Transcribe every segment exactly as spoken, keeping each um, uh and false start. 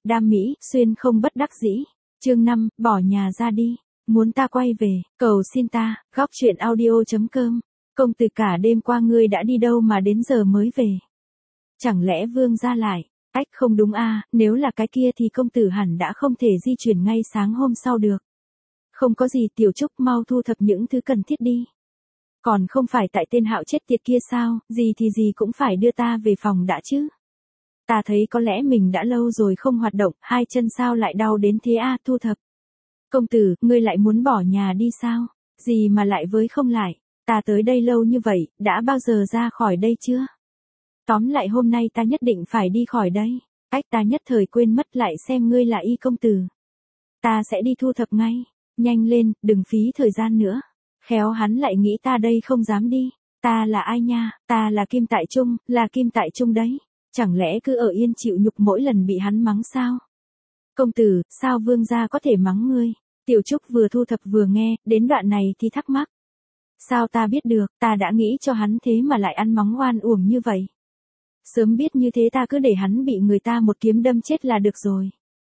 Đam mỹ, xuyên không bất đắc dĩ. Chương năm, bỏ nhà ra đi. Muốn ta quay về, cầu xin ta, góc truyện audio.com. Công tử cả đêm qua ngươi đã đi đâu mà đến giờ mới về? Chẳng lẽ Vương gia lại? Ách không đúng a, nếu là cái kia thì công tử hẳn đã không thể di chuyển ngay sáng hôm sau được. Không có gì, Tiểu Trúc mau thu thập những thứ cần thiết đi. Còn không phải tại tên Hạo chết tiệt kia sao, gì thì gì cũng phải đưa ta về phòng đã chứ. Ta thấy có lẽ mình đã lâu rồi không hoạt động, hai chân sao lại đau đến thế a, thu thập. Công tử, ngươi lại muốn bỏ nhà đi sao? Gì mà lại với không lại? Ta tới đây lâu như vậy, đã bao giờ ra khỏi đây chưa? Tóm lại hôm nay ta nhất định phải đi khỏi đây. Ách ta nhất thời quên mất lại xem ngươi là y công tử. Ta sẽ đi thu thập ngay. Nhanh lên, đừng phí thời gian nữa. Khéo hắn lại nghĩ ta đây không dám đi. Ta là ai nha? Ta là Kim Tại Trung, là Kim Tại Trung đấy. Chẳng lẽ cứ ở yên chịu nhục mỗi lần bị hắn mắng sao? Công tử, sao Vương gia có thể mắng ngươi? Tiểu Trúc vừa thu thập vừa nghe, đến đoạn này thì thắc mắc. Sao ta biết được, ta đã nghĩ cho hắn thế mà lại ăn mắng oan uổng như vậy. Sớm biết như thế ta cứ để hắn bị người ta một kiếm đâm chết là được rồi.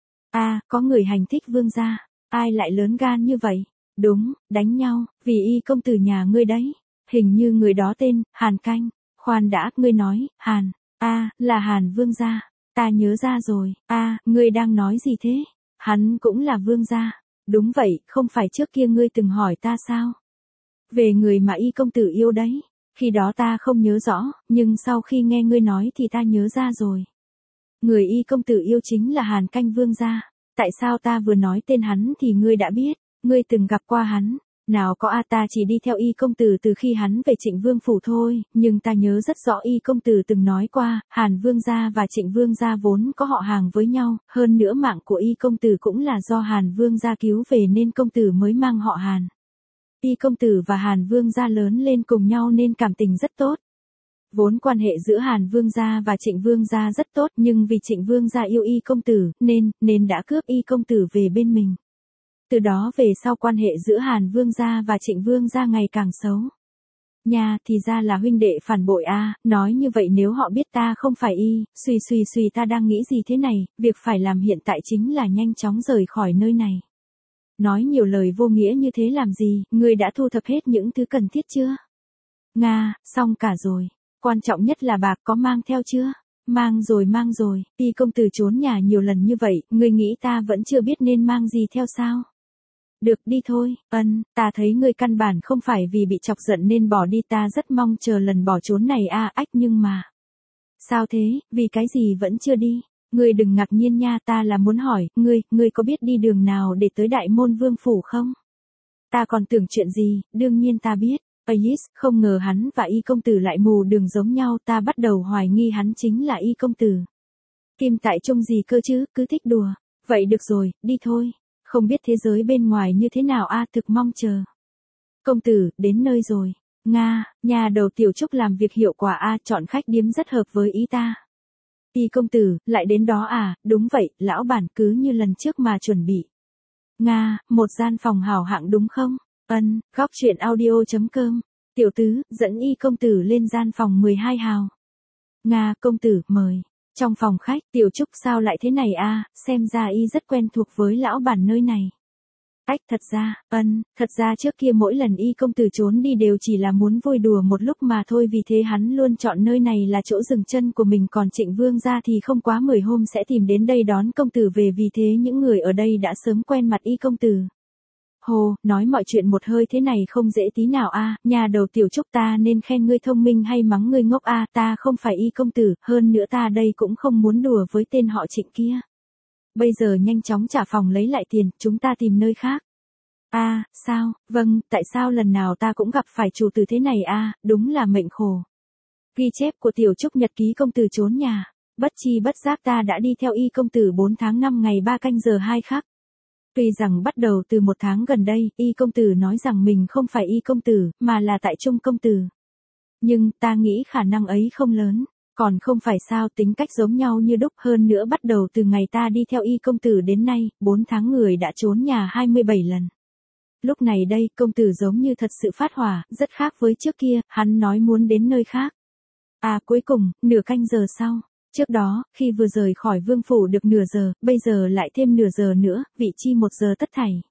À, có người hành thích Vương gia, ai lại lớn gan như vậy? Đúng, đánh nhau, vì y công tử nhà ngươi đấy. Hình như người đó tên, Hàn Canh. Khoan đã, ngươi nói, Hàn, à, là Hàn Vương gia. Ta nhớ ra rồi, à, ngươi đang nói gì thế? Hắn cũng là Vương gia. Đúng vậy, không phải trước kia ngươi từng hỏi ta sao? Về người mà y công tử yêu đấy. Khi đó ta không nhớ rõ, nhưng sau khi nghe ngươi nói thì ta nhớ ra rồi. Người y công tử yêu chính là Hàn Canh Vương gia. Tại sao ta vừa nói tên hắn thì ngươi đã biết? Ngươi từng gặp qua hắn. Nào có a, ta chỉ đi theo y công tử từ khi hắn về Trịnh Vương phủ thôi, nhưng ta nhớ rất rõ y công tử từng nói qua, Hàn Vương gia và Trịnh Vương gia vốn có họ hàng với nhau, hơn nữa mạng của y công tử cũng là do Hàn Vương gia cứu về nên công tử mới mang họ Hàn. Y công tử và Hàn Vương gia lớn lên cùng nhau nên cảm tình rất tốt. Vốn quan hệ giữa Hàn Vương gia và Trịnh Vương gia rất tốt, nhưng vì Trịnh Vương gia yêu y công tử, nên, nên đã cướp y công tử về bên mình. Từ đó về sau quan hệ giữa Hàn Vương gia và Trịnh Vương gia ngày càng xấu. Nha, thì ra là huynh đệ phản bội a, à, nói như vậy nếu họ biết ta không phải y, suy suy suy ta đang nghĩ gì thế này, việc phải làm hiện tại chính là nhanh chóng rời khỏi nơi này. Nói nhiều lời vô nghĩa như thế làm gì, ngươi đã thu thập hết những thứ cần thiết chưa? Nga, xong cả rồi. Quan trọng nhất là bạc có mang theo chưa? Mang rồi mang rồi, y công tử trốn nhà nhiều lần như vậy, ngươi nghĩ ta vẫn chưa biết nên mang gì theo sao? Được đi thôi, ân, ta thấy ngươi căn bản không phải vì bị chọc giận nên bỏ đi, ta rất mong chờ lần bỏ trốn này a, à, ách nhưng mà. Sao thế, vì cái gì vẫn chưa đi? Ngươi đừng ngạc nhiên nha, ta là muốn hỏi, ngươi, ngươi có biết đi đường nào để tới Đại Môn Vương phủ không? Ta còn tưởng chuyện gì, đương nhiên ta biết. Ayis, không ngờ hắn và y công tử lại mù đường giống nhau, ta bắt đầu hoài nghi hắn chính là y công tử. Kim Tại Trung gì cơ chứ, cứ thích đùa. Vậy được rồi, đi thôi. Không biết thế giới bên ngoài như thế nào a, à, thực mong chờ. Công tử, đến nơi rồi. Nga, nhà đầu Tiểu Trúc làm việc hiệu quả a, à, chọn khách điếm rất hợp với ý ta. Y công tử, lại đến đó à, đúng vậy, lão bản cứ như lần trước mà chuẩn bị. Nga, một gian phòng hảo hạng đúng không? Ân, góc truyện audio.com. Tiểu tứ, dẫn y công tử lên gian phòng mười hai hào. Nga, công tử, mời. Trong phòng khách, Tiểu Trúc sao lại thế này a, à, xem ra y rất quen thuộc với lão bản nơi này. Ách thật ra, ân, thật ra trước kia mỗi lần y công tử trốn đi đều chỉ là muốn vui đùa một lúc mà thôi, vì thế hắn luôn chọn nơi này là chỗ dừng chân của mình, còn Trịnh Vương gia thì không quá mười hôm sẽ tìm đến đây đón công tử về, vì thế những người ở đây đã sớm quen mặt y công tử. Hồ, nói mọi chuyện một hơi thế này không dễ tí nào a, à, nhà đầu Tiểu Trúc ta nên khen ngươi thông minh hay mắng ngươi ngốc a, à, ta không phải y công tử, hơn nữa ta đây cũng không muốn đùa với tên họ Trịnh kia. Bây giờ nhanh chóng trả phòng lấy lại tiền, chúng ta tìm nơi khác. A, à, sao, vâng, tại sao lần nào ta cũng gặp phải chủ tử thế này a, à, đúng là mệnh khổ. Ghi chép của Tiểu Trúc nhật ký công tử trốn nhà, bất chi bất giác ta đã đi theo y công tử bốn tháng năm ngày ba canh giờ hai khắc. Tuy rằng bắt đầu từ một tháng gần đây, y công tử nói rằng mình không phải y công tử, mà là Tại Trung công tử. Nhưng, ta nghĩ khả năng ấy không lớn, còn không phải sao, tính cách giống nhau như đúc, hơn nữa bắt đầu từ ngày ta đi theo y công tử đến nay, bốn tháng người đã trốn nhà hai mươi bảy lần. Lúc này đây, công tử giống như thật sự phát hỏa, rất khác với trước kia, hắn nói muốn đến nơi khác. À cuối cùng, nửa canh giờ sau, Trước đó, khi vừa rời khỏi vương phủ được nửa giờ, bây giờ lại thêm nửa giờ nữa, vị chi một giờ tất thảy.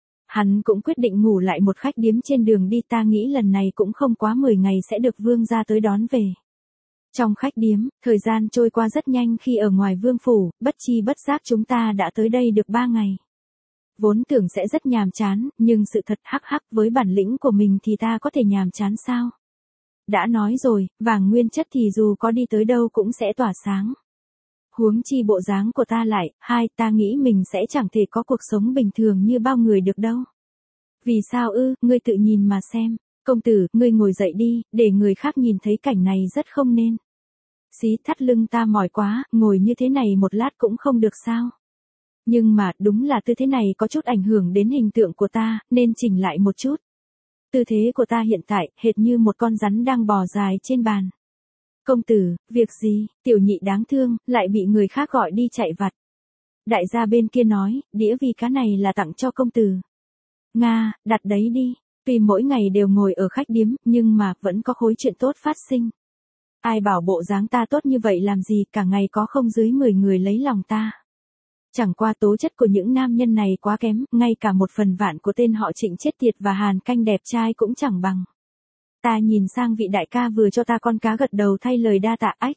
Hắn cũng quyết định ngủ lại một khách điếm trên đường đi, ta nghĩ lần này cũng không quá mười ngày sẽ được vương gia tới đón về. Trong khách điếm, thời gian trôi qua rất nhanh khi ở ngoài vương phủ, bất chi bất giác chúng ta đã tới đây được ba ngày. Vốn tưởng sẽ rất nhàm chán, nhưng sự thật hắc hắc với bản lĩnh của mình thì ta có thể nhàm chán sao? Đã nói rồi, vàng nguyên chất thì dù có đi tới đâu cũng sẽ tỏa sáng. Huống chi bộ dáng của ta lại, hai, ta nghĩ mình sẽ chẳng thể có cuộc sống bình thường như bao người được đâu. Vì sao ư, ngươi tự nhìn mà xem. Công tử, ngươi ngồi dậy đi, để người khác nhìn thấy cảnh này rất không nên. Xí thắt lưng ta mỏi quá, ngồi như thế này một lát cũng không được sao. Nhưng mà, đúng là tư thế này có chút ảnh hưởng đến hình tượng của ta, nên chỉnh lại một chút. Tư thế của ta hiện tại, hệt như một con rắn đang bò dài trên bàn. Công tử, việc gì, tiểu nhị đáng thương, lại bị người khác gọi đi chạy vặt. Đại gia bên kia nói, đĩa vi cá này là tặng cho công tử. Nga, đặt đấy đi. Tuy mỗi ngày đều ngồi ở khách điếm, nhưng mà vẫn có khối chuyện tốt phát sinh. Ai bảo bộ dáng ta tốt như vậy làm gì, cả ngày có không dưới mười người lấy lòng ta. Chẳng qua tố chất của những nam nhân này quá kém, ngay cả một phần vạn của tên họ Trịnh chết tiệt và Hàn Canh đẹp trai cũng chẳng bằng. Ta nhìn sang vị đại ca vừa cho ta con cá gật đầu thay lời đa tạ ách.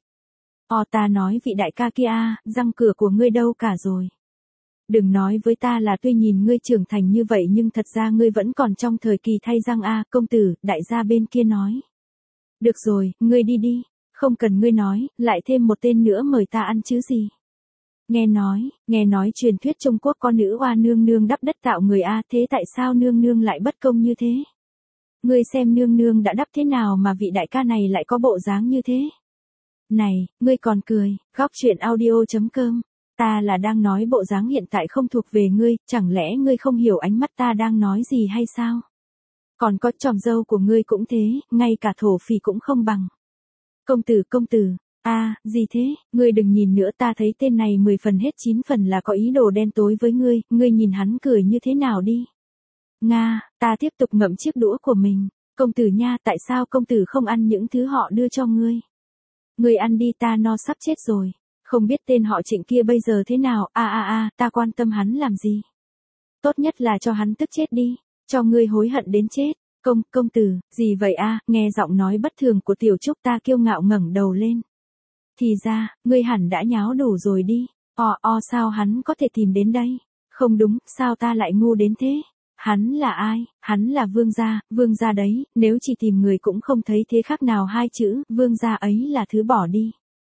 O ta nói vị đại ca kia a, răng cửa của ngươi đâu cả rồi. Đừng nói với ta là tuy nhìn ngươi trưởng thành như vậy nhưng thật ra ngươi vẫn còn trong thời kỳ thay răng a, công tử, đại gia bên kia nói. Được rồi, ngươi đi đi, không cần ngươi nói, lại thêm một tên nữa mời ta ăn chứ gì. Nghe nói, nghe nói truyền thuyết Trung Quốc có nữ oa nương nương đắp đất tạo người a, thế tại sao nương nương lại bất công như thế? Ngươi xem nương nương đã đắp thế nào mà vị đại ca này lại có bộ dáng như thế? Này, ngươi còn cười, góc chuyện audio chấm com. Ta là đang nói bộ dáng hiện tại không thuộc về ngươi, chẳng lẽ ngươi không hiểu ánh mắt ta đang nói gì hay sao? Còn có tròm dâu của ngươi cũng thế, ngay cả thổ phỉ cũng không bằng. Công tử công tử, a à, gì thế, ngươi đừng nhìn nữa, ta thấy tên này mười phần hết chín phần là có ý đồ đen tối với ngươi, ngươi nhìn hắn cười như thế nào đi. Nga, ta tiếp tục ngậm chiếc đũa của mình. Công tử nha, tại sao công tử không ăn những thứ họ đưa cho ngươi? Ngươi ăn đi, ta no sắp chết rồi. Không biết tên họ Trịnh kia bây giờ thế nào, a a a, ta quan tâm hắn làm gì? Tốt nhất là cho hắn tức chết đi, cho ngươi hối hận đến chết. Công, công tử, gì vậy a? Nghe giọng nói bất thường của Tiểu Trúc ta kiêu ngạo ngẩng đầu lên. Thì ra, ngươi hẳn đã nháo đủ rồi đi. O o sao hắn có thể tìm đến đây? Không đúng, sao ta lại ngu đến thế? Hắn là ai? Hắn là vương gia, vương gia đấy, nếu chỉ tìm người cũng không thấy thế khác nào hai chữ, vương gia ấy là thứ bỏ đi.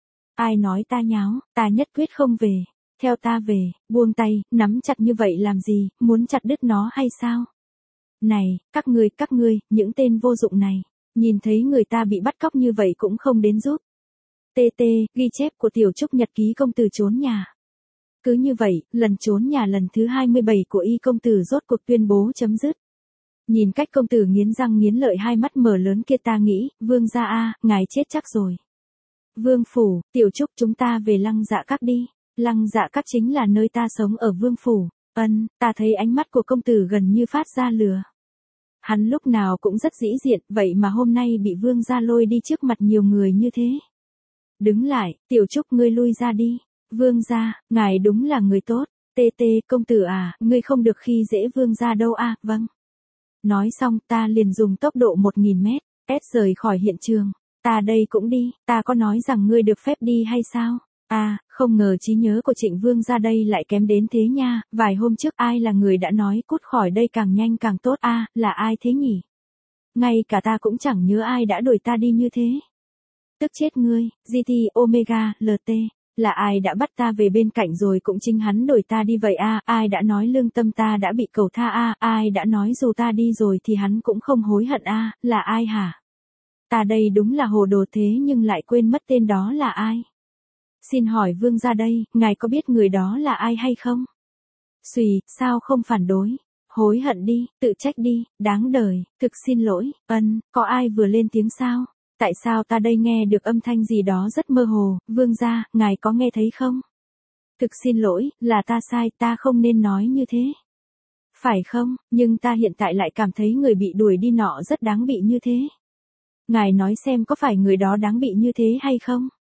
Ai nói ta nháo, ta nhất quyết không về. Theo ta về, buông tay, nắm chặt như vậy làm gì, muốn chặt đứt nó hay sao? Này, các ngươi, các ngươi, những tên vô dụng này, nhìn thấy người ta bị bắt cóc như vậy cũng không đến giúp. tê tê, ghi chép của Tiểu Trúc nhật ký công tử trốn nhà. Cứ như vậy, lần trốn nhà lần thứ hai mươi bảy của y công tử rốt cuộc tuyên bố chấm dứt. Nhìn cách công tử nghiến răng nghiến lợi hai mắt mở lớn kia ta nghĩ, vương gia a, ngài chết chắc rồi. Vương phủ, Tiểu Trúc chúng ta về Lăng Dạ Các đi. Lăng Dạ Các chính là nơi ta sống ở vương phủ. Ân, ta thấy ánh mắt của công tử gần như phát ra lửa. Hắn lúc nào cũng rất dĩ diện, vậy mà hôm nay bị vương gia lôi đi trước mặt nhiều người như thế. Đứng lại, Tiểu Trúc ngươi lui ra đi. Vương gia, ngài đúng là người tốt. Tê tê, công tử à, ngươi không được khi dễ vương gia đâu à, vâng. Nói xong ta liền dùng tốc độ một nghìn mét, S rời khỏi hiện trường. Ta đây cũng đi, ta có nói rằng ngươi được phép đi hay sao? À, không ngờ trí nhớ của Trịnh vương gia đây lại kém đến thế nha, vài hôm trước ai là người đã nói cút khỏi đây càng nhanh càng tốt a, à, là ai thế nhỉ? Ngay cả ta cũng chẳng nhớ ai đã đuổi ta đi như thế. Tức chết ngươi, giê tê, Omega, lờ tê. Là ai đã bắt ta về bên cạnh rồi cũng chính hắn đuổi ta đi vậy a, à, ai đã nói lương tâm ta đã bị cầu tha a, à, ai đã nói dù ta đi rồi thì hắn cũng không hối hận a, à, là ai hả? Ta đây đúng là hồ đồ thế nhưng lại quên mất tên đó là ai. Xin hỏi vương gia đây, ngài có biết người đó là ai hay không? Xùy, sao không phản đối? Hối hận đi, tự trách đi, đáng đời, thực xin lỗi, ân, có ai vừa lên tiếng sao? Tại sao ta đây nghe được âm thanh gì đó rất mơ hồ, vương gia, ngài có nghe thấy không? Thực xin lỗi, là ta sai, ta không nên nói như thế. Phải không, nhưng ta hiện tại lại cảm thấy người bị đuổi đi nọ rất đáng bị như thế. Ngài nói xem có phải người đó đáng bị như thế hay không?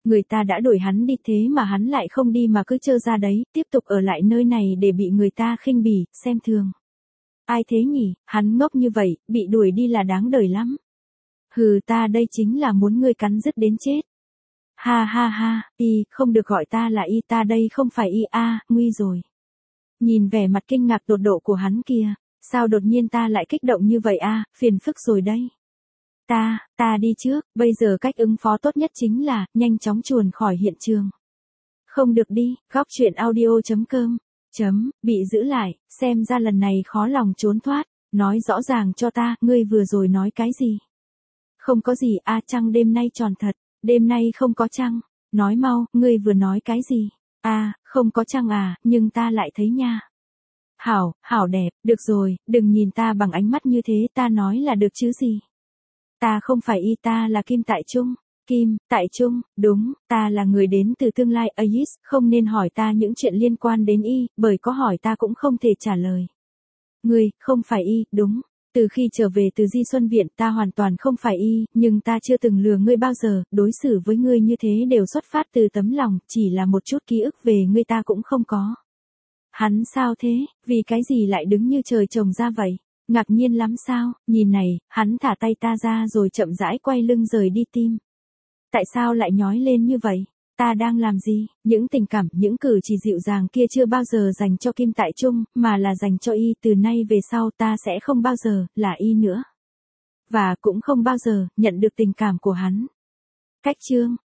Người ta đã đuổi hắn đi thế mà hắn lại không đi mà cứ trơ ra đấy, tiếp tục ở lại nơi này để bị người ta khinh bỉ, xem thường. Ai thế nhỉ, hắn ngốc như vậy, bị đuổi đi là đáng đời lắm. Hừ, ta đây chính là muốn ngươi cắn rứt đến chết. Ha ha ha, y, không được gọi ta là y, ta đây không phải y a, nguy rồi. Nhìn vẻ mặt kinh ngạc tột độ của hắn kia, sao đột nhiên ta lại kích động như vậy a, phiền phức rồi đây. Ta, ta đi trước, bây giờ cách ứng phó tốt nhất chính là, nhanh chóng chuồn khỏi hiện trường. Không được đi, góc truyện audio.com, chấm, bị giữ lại, xem ra lần này khó lòng trốn thoát, nói rõ ràng cho ta, ngươi vừa rồi nói cái gì? Không có gì, a trăng đêm nay tròn thật, đêm nay không có trăng, nói mau, ngươi vừa nói cái gì? A, không có trăng à, nhưng ta lại thấy nha. Hảo, hảo đẹp, được rồi, đừng nhìn ta bằng ánh mắt như thế, ta nói là được chứ gì. Ta không phải y, ta là Kim Tại Trung. Kim, Tại Trung, đúng, ta là người đến từ tương lai Aegis, không nên hỏi ta những chuyện liên quan đến y, bởi có hỏi ta cũng không thể trả lời. Ngươi, không phải y, đúng. Từ khi trở về từ Di Xuân Viện ta hoàn toàn không phải y, nhưng ta chưa từng lừa ngươi bao giờ, đối xử với ngươi như thế đều xuất phát từ tấm lòng, chỉ là một chút ký ức về ngươi ta cũng không có. Hắn sao thế, vì cái gì lại đứng như trời trồng ra vậy? Ngạc nhiên lắm sao, nhìn này, hắn thả tay ta ra rồi chậm rãi quay lưng rời đi tim. Tại sao lại nhói lên như vậy? Ta đang làm gì? Những tình cảm, những cử chỉ dịu dàng kia chưa bao giờ dành cho Kim Tại Trung, mà là dành cho y. Từ nay về sau ta sẽ không bao giờ là y nữa. Và cũng không bao giờ nhận được tình cảm của hắn. Cách chương